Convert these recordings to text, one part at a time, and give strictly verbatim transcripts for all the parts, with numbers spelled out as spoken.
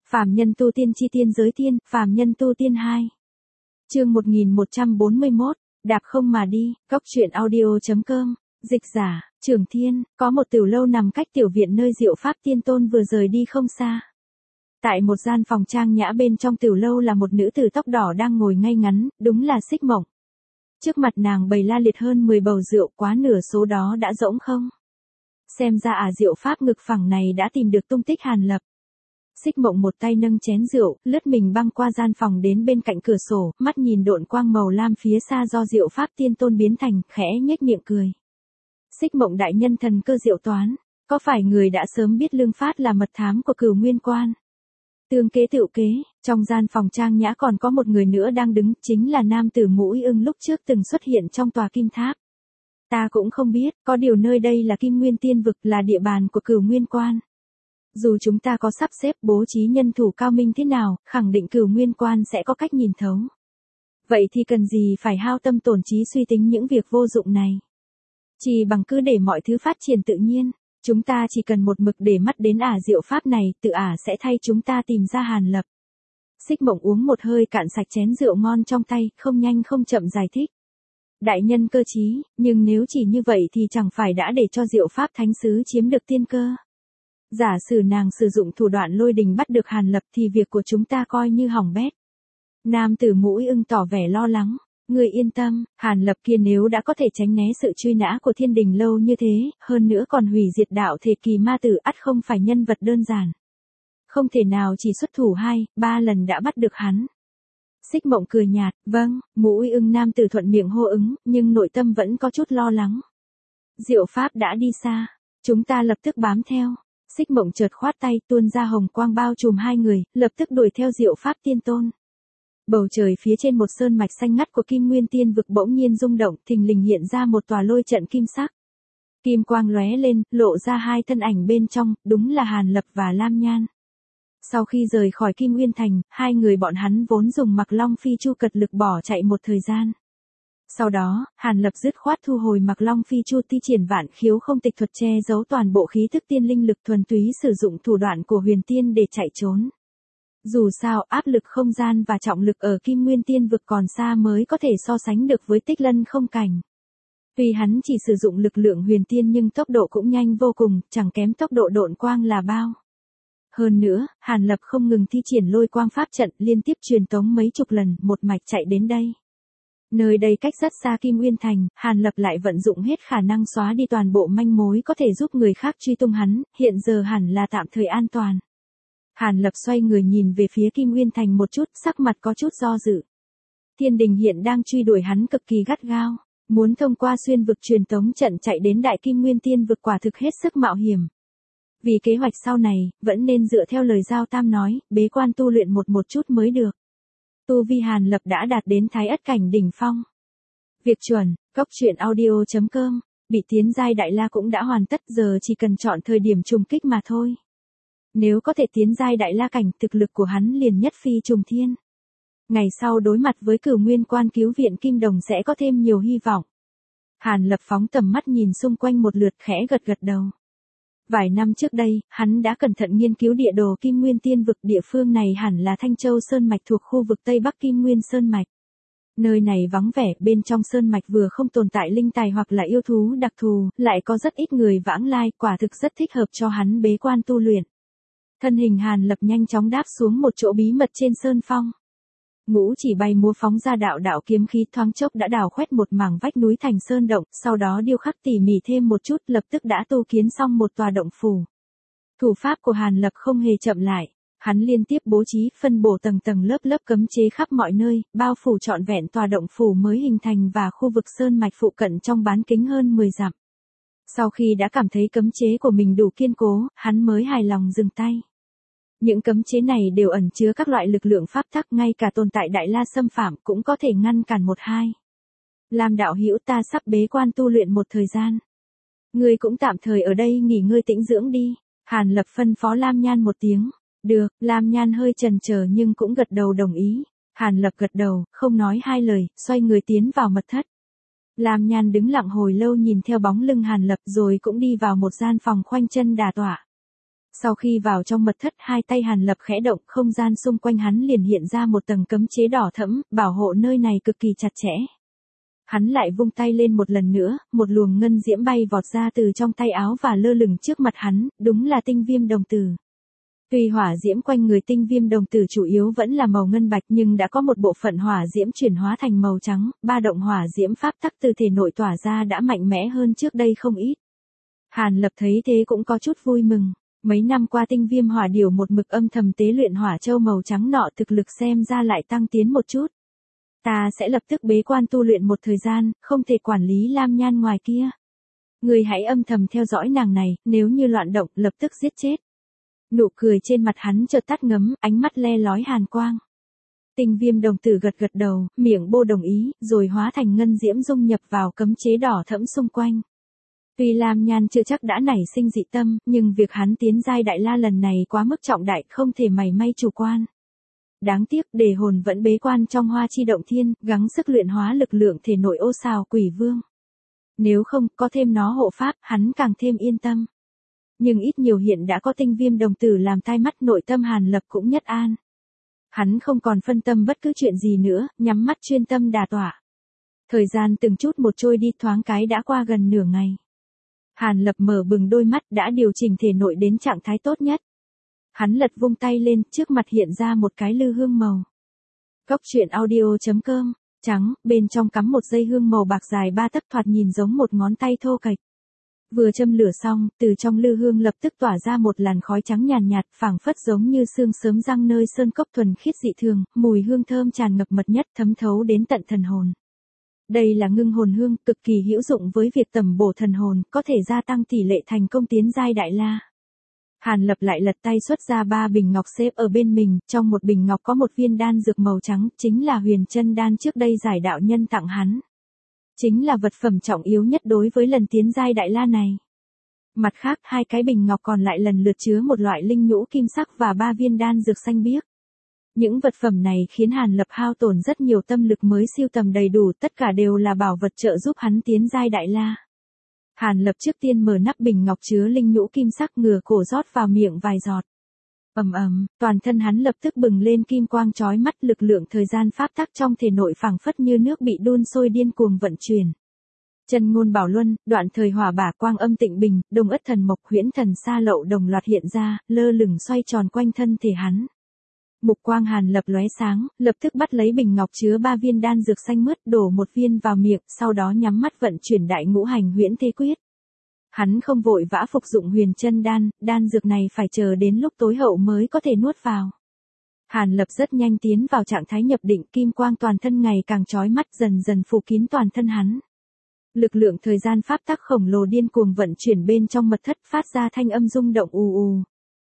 Phàm nhân tu tiên chi tiên giới tiên, phàm nhân tu tiên hai. Chương một nghìn một trăm bốn mươi mốt, đạp không mà đi, góc truyện audio.com, dịch giả, Trường Thiên, có một tiểu lâu nằm cách tiểu viện nơi Diệu Pháp Tiên Tôn vừa rời đi không xa. Tại một gian phòng trang nhã bên trong tiểu lâu là một nữ tử tóc đỏ đang ngồi ngay ngắn, đúng là Xích Mộng. Trước mặt nàng bày la liệt hơn mười bầu rượu, quá nửa số đó đã rỗng không. Xem ra à Diệu Pháp ngực phẳng này đã tìm được tung tích Hàn Lập. Xích Mộng một tay nâng chén rượu, lướt mình băng qua gian phòng đến bên cạnh cửa sổ, mắt nhìn độn quang màu lam phía xa do Diệu Pháp Tiên Tôn biến thành, khẽ nhếch miệng cười. Xích Mộng đại nhân thần cơ diệu toán, có phải người đã sớm biết Lương Phát là mật thám của Cửu Nguyên Quan? Tương kế tựu kế, trong gian phòng trang nhã còn có một người nữa đang đứng, chính là nam tử Mũi Ưng lúc trước từng xuất hiện trong tòa kim tháp. Ta cũng không biết, có điều nơi đây là Kim Nguyên Tiên Vực, là địa bàn của Cửu Nguyên Quan. Dù chúng ta có sắp xếp bố trí nhân thủ cao minh thế nào, khẳng định Cửu Nguyên Quan sẽ có cách nhìn thấu. Vậy thì cần gì phải hao tâm tổn trí suy tính những việc vô dụng này. Chỉ bằng cứ để mọi thứ phát triển tự nhiên, chúng ta chỉ cần một mực để mắt đến ả Diệu Pháp này, tự ả sẽ thay chúng ta tìm ra Hàn Lập. Xích Mộng uống một hơi cạn sạch chén rượu ngon trong tay, không nhanh không chậm giải thích. Đại nhân cơ trí, nhưng nếu chỉ như vậy thì chẳng phải đã để cho Diệu Pháp Thánh Sứ chiếm được tiên cơ. Giả sử nàng sử dụng thủ đoạn lôi đình bắt được Hàn Lập thì việc của chúng ta coi như hỏng bét. Nam tử Mũi Ưng tỏ vẻ lo lắng. Người yên tâm, Hàn Lập kia nếu đã có thể tránh né sự truy nã của Thiên Đình lâu như thế, hơn nữa còn hủy diệt đạo thể kỳ ma tử, ắt không phải nhân vật đơn giản. Không thể nào chỉ xuất thủ hai, ba lần đã bắt được hắn. Xích Mộng cười nhạt, vâng, Mũi Ưng nam tử thuận miệng hô ứng, nhưng nội tâm vẫn có chút lo lắng. Diệu Pháp đã đi xa, chúng ta lập tức bám theo. Xích Mộng chợt khoát tay, tuôn ra hồng quang bao trùm hai người, lập tức đuổi theo Diệu Pháp Tiên Tôn. Bầu trời phía trên một sơn mạch xanh ngắt của Kim Nguyên Tiên Vực bỗng nhiên rung động, thình lình hiện ra một tòa lôi trận kim sắc. Kim quang lóe lên, lộ ra hai thân ảnh bên trong, đúng là Hàn Lập và Lam Nhan. Sau khi rời khỏi Kim Nguyên Thành, hai người bọn hắn vốn dùng Mặc Long Phi Chu cật lực bỏ chạy một thời gian. Sau đó, Hàn Lập dứt khoát thu hồi Mặc Long Phi Chu thi triển vạn khiếu không tịch thuật che giấu toàn bộ khí thức tiên linh lực, thuần túy sử dụng thủ đoạn của huyền tiên để chạy trốn. Dù sao, áp lực không gian và trọng lực ở Kim Nguyên Tiên Vực còn xa mới có thể so sánh được với Tích Lân không cảnh. Tuy hắn chỉ sử dụng lực lượng huyền tiên nhưng tốc độ cũng nhanh vô cùng, chẳng kém tốc độ độn quang là bao. Hơn nữa, Hàn Lập không ngừng thi triển lôi quang pháp trận, liên tiếp truyền tống mấy chục lần, một mạch chạy đến đây. Nơi đây cách rất xa Kim Nguyên Thành, Hàn Lập lại vận dụng hết khả năng xóa đi toàn bộ manh mối có thể giúp người khác truy tung hắn, hiện giờ hẳn là tạm thời an toàn. Hàn Lập xoay người nhìn về phía Kim Nguyên Thành một chút, sắc mặt có chút do dự. Thiên Đình hiện đang truy đuổi hắn cực kỳ gắt gao, muốn thông qua xuyên vực truyền tống trận chạy đến Đại Kim Nguyên Tiên Vực quả thực hết sức mạo hiểm. Vì kế hoạch sau này, vẫn nên dựa theo lời Giao Tam nói, bế quan tu luyện một một chút mới được. Tu vi Hàn Lập đã đạt đến Thái Ất cảnh đỉnh phong. Việc chuẩn, góc truyện audio.com, bị tiến giai Đại La cũng đã hoàn tất, giờ chỉ cần chọn thời điểm trùng kích mà thôi. Nếu có thể tiến giai Đại La cảnh, thực lực của hắn liền nhất phi trùng thiên. Ngày sau đối mặt với Cửu Nguyên Quan cứu viện Kim Đồng sẽ có thêm nhiều hy vọng. Hàn Lập phóng tầm mắt nhìn xung quanh một lượt, khẽ gật gật đầu. Vài năm trước đây, hắn đã cẩn thận nghiên cứu địa đồ Kim Nguyên Tiên Vực, địa phương này hẳn là Thanh Châu Sơn Mạch thuộc khu vực Tây Bắc Kim Nguyên Sơn Mạch. Nơi này vắng vẻ, bên trong Sơn Mạch vừa không tồn tại linh tài hoặc là yêu thú đặc thù, lại có rất ít người vãng lai, quả thực rất thích hợp cho hắn bế quan tu luyện. Thân hình Hàn Lập nhanh chóng đáp xuống một chỗ bí mật trên sơn phong. Ngũ chỉ bay múa phóng ra đạo đạo kiếm khí, thoáng chốc đã đào khoét một mảng vách núi thành sơn động, sau đó điêu khắc tỉ mỉ thêm một chút, lập tức đã tu kiến xong một tòa động phủ. Thủ pháp của Hàn Lập không hề chậm lại, hắn liên tiếp bố trí phân bổ tầng tầng lớp lớp cấm chế khắp mọi nơi, bao phủ trọn vẹn tòa động phủ mới hình thành và khu vực sơn mạch phụ cận trong bán kính hơn mười dặm. Sau khi đã cảm thấy cấm chế của mình đủ kiên cố, hắn mới hài lòng dừng tay. Những cấm chế này đều ẩn chứa các loại lực lượng pháp tắc, ngay cả tồn tại Đại La xâm phạm cũng có thể ngăn cản một hai. Lam đạo hữu, ta sắp bế quan tu luyện một thời gian. Ngươi cũng tạm thời ở đây nghỉ ngơi tĩnh dưỡng đi. Hàn Lập phân phó Lam Nhan một tiếng. Được, Lam Nhan hơi chần chờ nhưng cũng gật đầu đồng ý. Hàn Lập gật đầu, không nói hai lời, xoay người tiến vào mật thất. Lam Nhan đứng lặng hồi lâu nhìn theo bóng lưng Hàn Lập rồi cũng đi vào một gian phòng khoanh chân đả tọa. Sau khi vào trong mật thất, hai tay Hàn Lập khẽ động, không gian xung quanh hắn liền hiện ra một tầng cấm chế đỏ thẫm, bảo hộ nơi này cực kỳ chặt chẽ. Hắn lại vung tay lên một lần nữa, một luồng ngân diễm bay vọt ra từ trong tay áo và lơ lửng trước mặt hắn, đúng là tinh viêm đồng tử. Tuy hỏa diễm quanh người tinh viêm đồng tử chủ yếu vẫn là màu ngân bạch nhưng đã có một bộ phận hỏa diễm chuyển hóa thành màu trắng, ba động hỏa diễm pháp tắc từ thể nội tỏa ra đã mạnh mẽ hơn trước đây không ít. Hàn Lập thấy thế cũng có chút vui mừng. Mấy năm qua tinh viêm hỏa điểu một mực âm thầm tế luyện hỏa châu màu trắng nọ, thực lực xem ra lại tăng tiến một chút. Ta sẽ lập tức bế quan tu luyện một thời gian, không thể quản lý Lam Nhan ngoài kia. Người hãy âm thầm theo dõi nàng này, nếu như loạn động, lập tức giết chết. Nụ cười trên mặt hắn chợt tắt ngấm, ánh mắt le lói hàn quang. Tinh viêm đồng tử gật gật đầu, miệng bô đồng ý, rồi hóa thành ngân diễm dung nhập vào cấm chế đỏ thẫm xung quanh. Tuy Lam Nhan chưa chắc đã nảy sinh dị tâm, nhưng việc hắn tiến giai đại la lần này quá mức trọng đại, không thể mảy may chủ quan. Đáng tiếc, đề hồn vẫn bế quan trong hoa chi động thiên, gắng sức luyện hóa lực lượng thể nội ô xào quỷ vương. Nếu không, có thêm nó hộ pháp, hắn càng thêm yên tâm. Nhưng ít nhiều hiện đã có tinh viêm đồng tử làm tai mắt, nội tâm Hàn Lập cũng nhất an. Hắn không còn phân tâm bất cứ chuyện gì nữa, nhắm mắt chuyên tâm đả tọa. Thời gian từng chút một trôi đi, thoáng cái đã qua gần nửa ngày. Hàn Lập mở bừng đôi mắt, đã điều chỉnh thể nội đến trạng thái tốt nhất. Hắn lật vung tay lên, trước mặt hiện ra một cái lư hương màu. Cốc truyện audio chấm com, trắng, bên trong cắm một dây hương màu bạc dài ba tấc, thoạt nhìn giống một ngón tay thô kệch. Vừa châm lửa xong, từ trong lư hương lập tức tỏa ra một làn khói trắng nhàn nhạt, phảng phất giống như sương sớm răng nơi sơn cốc thuần khiết dị thường, mùi hương thơm tràn ngập mật nhất, thấm thấu đến tận thần hồn. Đây là ngưng hồn hương, cực kỳ hữu dụng với việc tẩm bổ thần hồn, có thể gia tăng tỷ lệ thành công tiến giai đại la. Hàn Lập lại lật tay xuất ra ba bình ngọc xếp ở bên mình, trong một bình ngọc có một viên đan dược màu trắng, chính là huyền chân đan trước đây giải đạo nhân tặng hắn. Chính là vật phẩm trọng yếu nhất đối với lần tiến giai đại la này. Mặt khác, hai cái bình ngọc còn lại lần lượt chứa một loại linh nhũ kim sắc và ba viên đan dược xanh biếc. Những vật phẩm này khiến Hàn Lập hao tổn rất nhiều tâm lực mới siêu tầm đầy đủ, tất cả đều là bảo vật trợ giúp hắn tiến giai đại la. Hàn Lập trước tiên mở nắp bình ngọc chứa linh nhũ kim sắc, ngửa cổ rót vào miệng vài giọt. Ầm ầm, toàn thân hắn lập tức bừng lên kim quang chói mắt, lực lượng thời gian pháp tắc trong thể nội phảng phất như nước bị đun sôi điên cuồng vận chuyển. Chân ngôn bảo luân, đoạn thời hỏa bả quang âm tịnh bình, đông ất thần mộc huyễn thần sa lậu đồng loạt hiện ra, lơ lửng xoay tròn quanh thân thể hắn. Mục quang Hàn Lập lóe sáng, lập tức bắt lấy bình ngọc chứa ba viên đan dược xanh mướt, đổ một viên vào miệng, sau đó nhắm mắt vận chuyển đại ngũ hành huyễn thế quyết. Hắn không vội vã phục dụng huyền chân đan, đan dược này phải chờ đến lúc tối hậu mới có thể nuốt vào. Hàn Lập rất nhanh tiến vào trạng thái nhập định, kim quang toàn thân ngày càng chói mắt, dần dần phủ kín toàn thân hắn. Lực lượng thời gian pháp tắc khổng lồ điên cuồng vận chuyển bên trong mật thất, phát ra thanh âm rung động ù ù.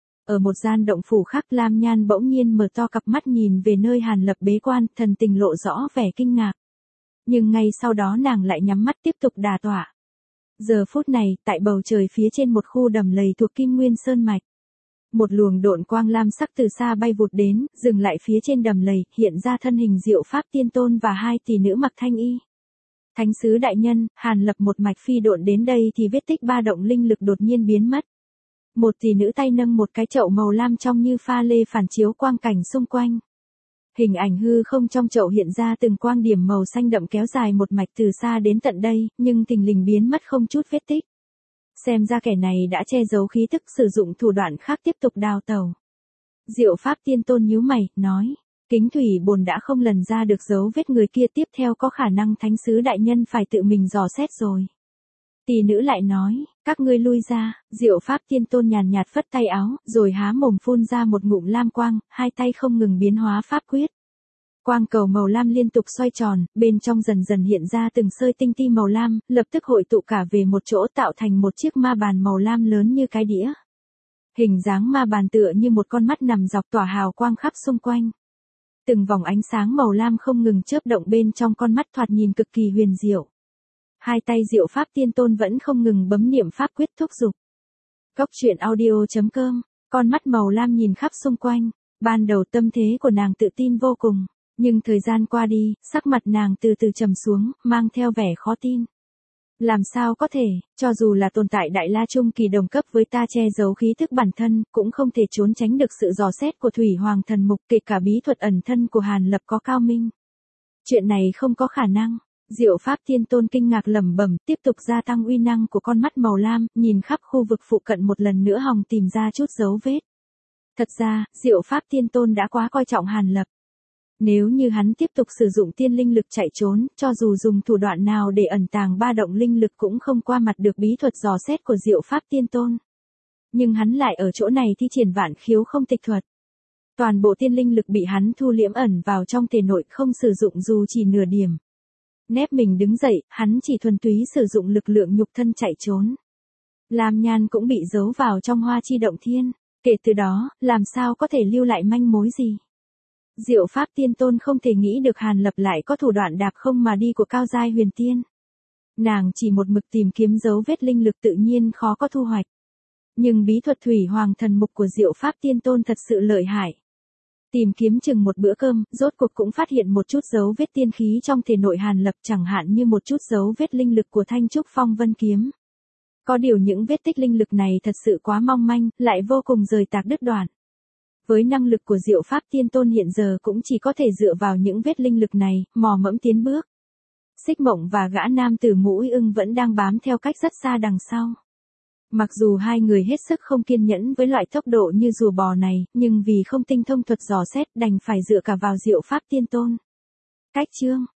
Ở một gian động phủ khác, Lam Nhan bỗng nhiên mở to cặp mắt nhìn về nơi Hàn Lập bế quan, thần tình lộ rõ vẻ kinh ngạc. Nhưng ngay sau đó nàng lại nhắm mắt tiếp tục đả tọa. Giờ phút này, tại bầu trời phía trên một khu đầm lầy thuộc Kim Nguyên Sơn Mạch. Một luồng độn quang lam sắc từ xa bay vụt đến, dừng lại phía trên đầm lầy, hiện ra thân hình Diệu Pháp Tiên Tôn và hai tỷ nữ mặc thanh y. Thánh sứ đại nhân, Hàn Lập một mạch phi độn đến đây thì vết tích ba động linh lực đột nhiên biến mất. Một tỷ nữ tay nâng một cái chậu màu lam trong như pha lê phản chiếu quang cảnh xung quanh. Hình ảnh hư không trong chậu hiện ra từng quang điểm màu xanh đậm kéo dài một mạch từ xa đến tận đây, nhưng thình lình biến mất không chút vết tích. Xem ra kẻ này đã che giấu khí tức, sử dụng thủ đoạn khác tiếp tục đào tẩu. Diệu Pháp Tiên Tôn nhíu mày, nói, Kính Thủy Bồn đã không lần ra được dấu vết người kia, tiếp theo có khả năng thánh sứ đại nhân phải tự mình dò xét rồi. Tỷ nữ lại nói, các ngươi lui ra. Diệu Pháp Tiên Tôn nhàn nhạt phất tay áo, rồi há mồm phun ra một ngụm lam quang, hai tay không ngừng biến hóa pháp quyết. Quang cầu màu lam liên tục xoay tròn, bên trong dần dần hiện ra từng sợi tinh ti màu lam, lập tức hội tụ cả về một chỗ tạo thành một chiếc ma bàn màu lam lớn như cái đĩa. Hình dáng ma bàn tựa như một con mắt nằm dọc tỏa hào quang khắp xung quanh. Từng vòng ánh sáng màu lam không ngừng chớp động bên trong con mắt, thoạt nhìn cực kỳ huyền diệu. Hai tay Diệu Pháp Tiên Tôn vẫn không ngừng bấm niệm pháp quyết thúc giục. Cốc truyện audio chấm com, con mắt màu lam nhìn khắp xung quanh, ban đầu tâm thế của nàng tự tin vô cùng, nhưng thời gian qua đi, sắc mặt nàng từ từ trầm xuống, mang theo vẻ khó tin. Làm sao có thể, cho dù là tồn tại đại la trung kỳ đồng cấp với ta che giấu khí thức bản thân, cũng không thể trốn tránh được sự dò xét của Thủy Hoàng thần mục, kể cả bí thuật ẩn thân của Hàn Lập có cao minh. Chuyện này không có khả năng. Diệu Pháp Tiên Tôn kinh ngạc lẩm bẩm, tiếp tục gia tăng uy năng của con mắt màu lam, nhìn khắp khu vực phụ cận một lần nữa hòng tìm ra chút dấu vết. Thật ra, Diệu Pháp Tiên Tôn đã quá coi trọng Hàn Lập. Nếu như hắn tiếp tục sử dụng tiên linh lực chạy trốn, cho dù dùng thủ đoạn nào để ẩn tàng ba động linh lực cũng không qua mặt được bí thuật dò xét của Diệu Pháp Tiên Tôn. Nhưng hắn lại ở chỗ này thi triển vạn khiếu không tịch thuật. Toàn bộ tiên linh lực bị hắn thu liễm ẩn vào trong thể nội, không sử dụng dù chỉ nửa điểm. Nép mình đứng dậy, hắn chỉ thuần túy sử dụng lực lượng nhục thân chạy trốn. Lam Nhan cũng bị giấu vào trong hoa chi động thiên. Kể từ đó, làm sao có thể lưu lại manh mối gì? Diệu Pháp Tiên Tôn không thể nghĩ được Hàn Lập lại có thủ đoạn đạp không mà đi của cao giai huyền tiên. Nàng chỉ một mực tìm kiếm dấu vết linh lực tự nhiên khó có thu hoạch. Nhưng bí thuật Thủy Hoàng thần mục của Diệu Pháp Tiên Tôn thật sự lợi hại. Tìm kiếm chừng một bữa cơm, rốt cuộc cũng phát hiện một chút dấu vết tiên khí trong thể nội Hàn Lập, chẳng hạn như một chút dấu vết linh lực của Thanh Trúc Phong Vân kiếm. Có điều những vết tích linh lực này thật sự quá mong manh, lại vô cùng rời tạc đứt đoạn. Với năng lực của Diệu Pháp Tiên Tôn hiện giờ cũng chỉ có thể dựa vào những vết linh lực này, mò mẫm tiến bước. Xích Mộng và gã nam tử mũi ưng vẫn đang bám theo cách rất xa đằng sau. Mặc dù hai người hết sức không kiên nhẫn với loại tốc độ như rùa bò này, nhưng vì không tinh thông thuật dò xét đành phải dựa cả vào Diệu Pháp Tiên Tôn. Cách chương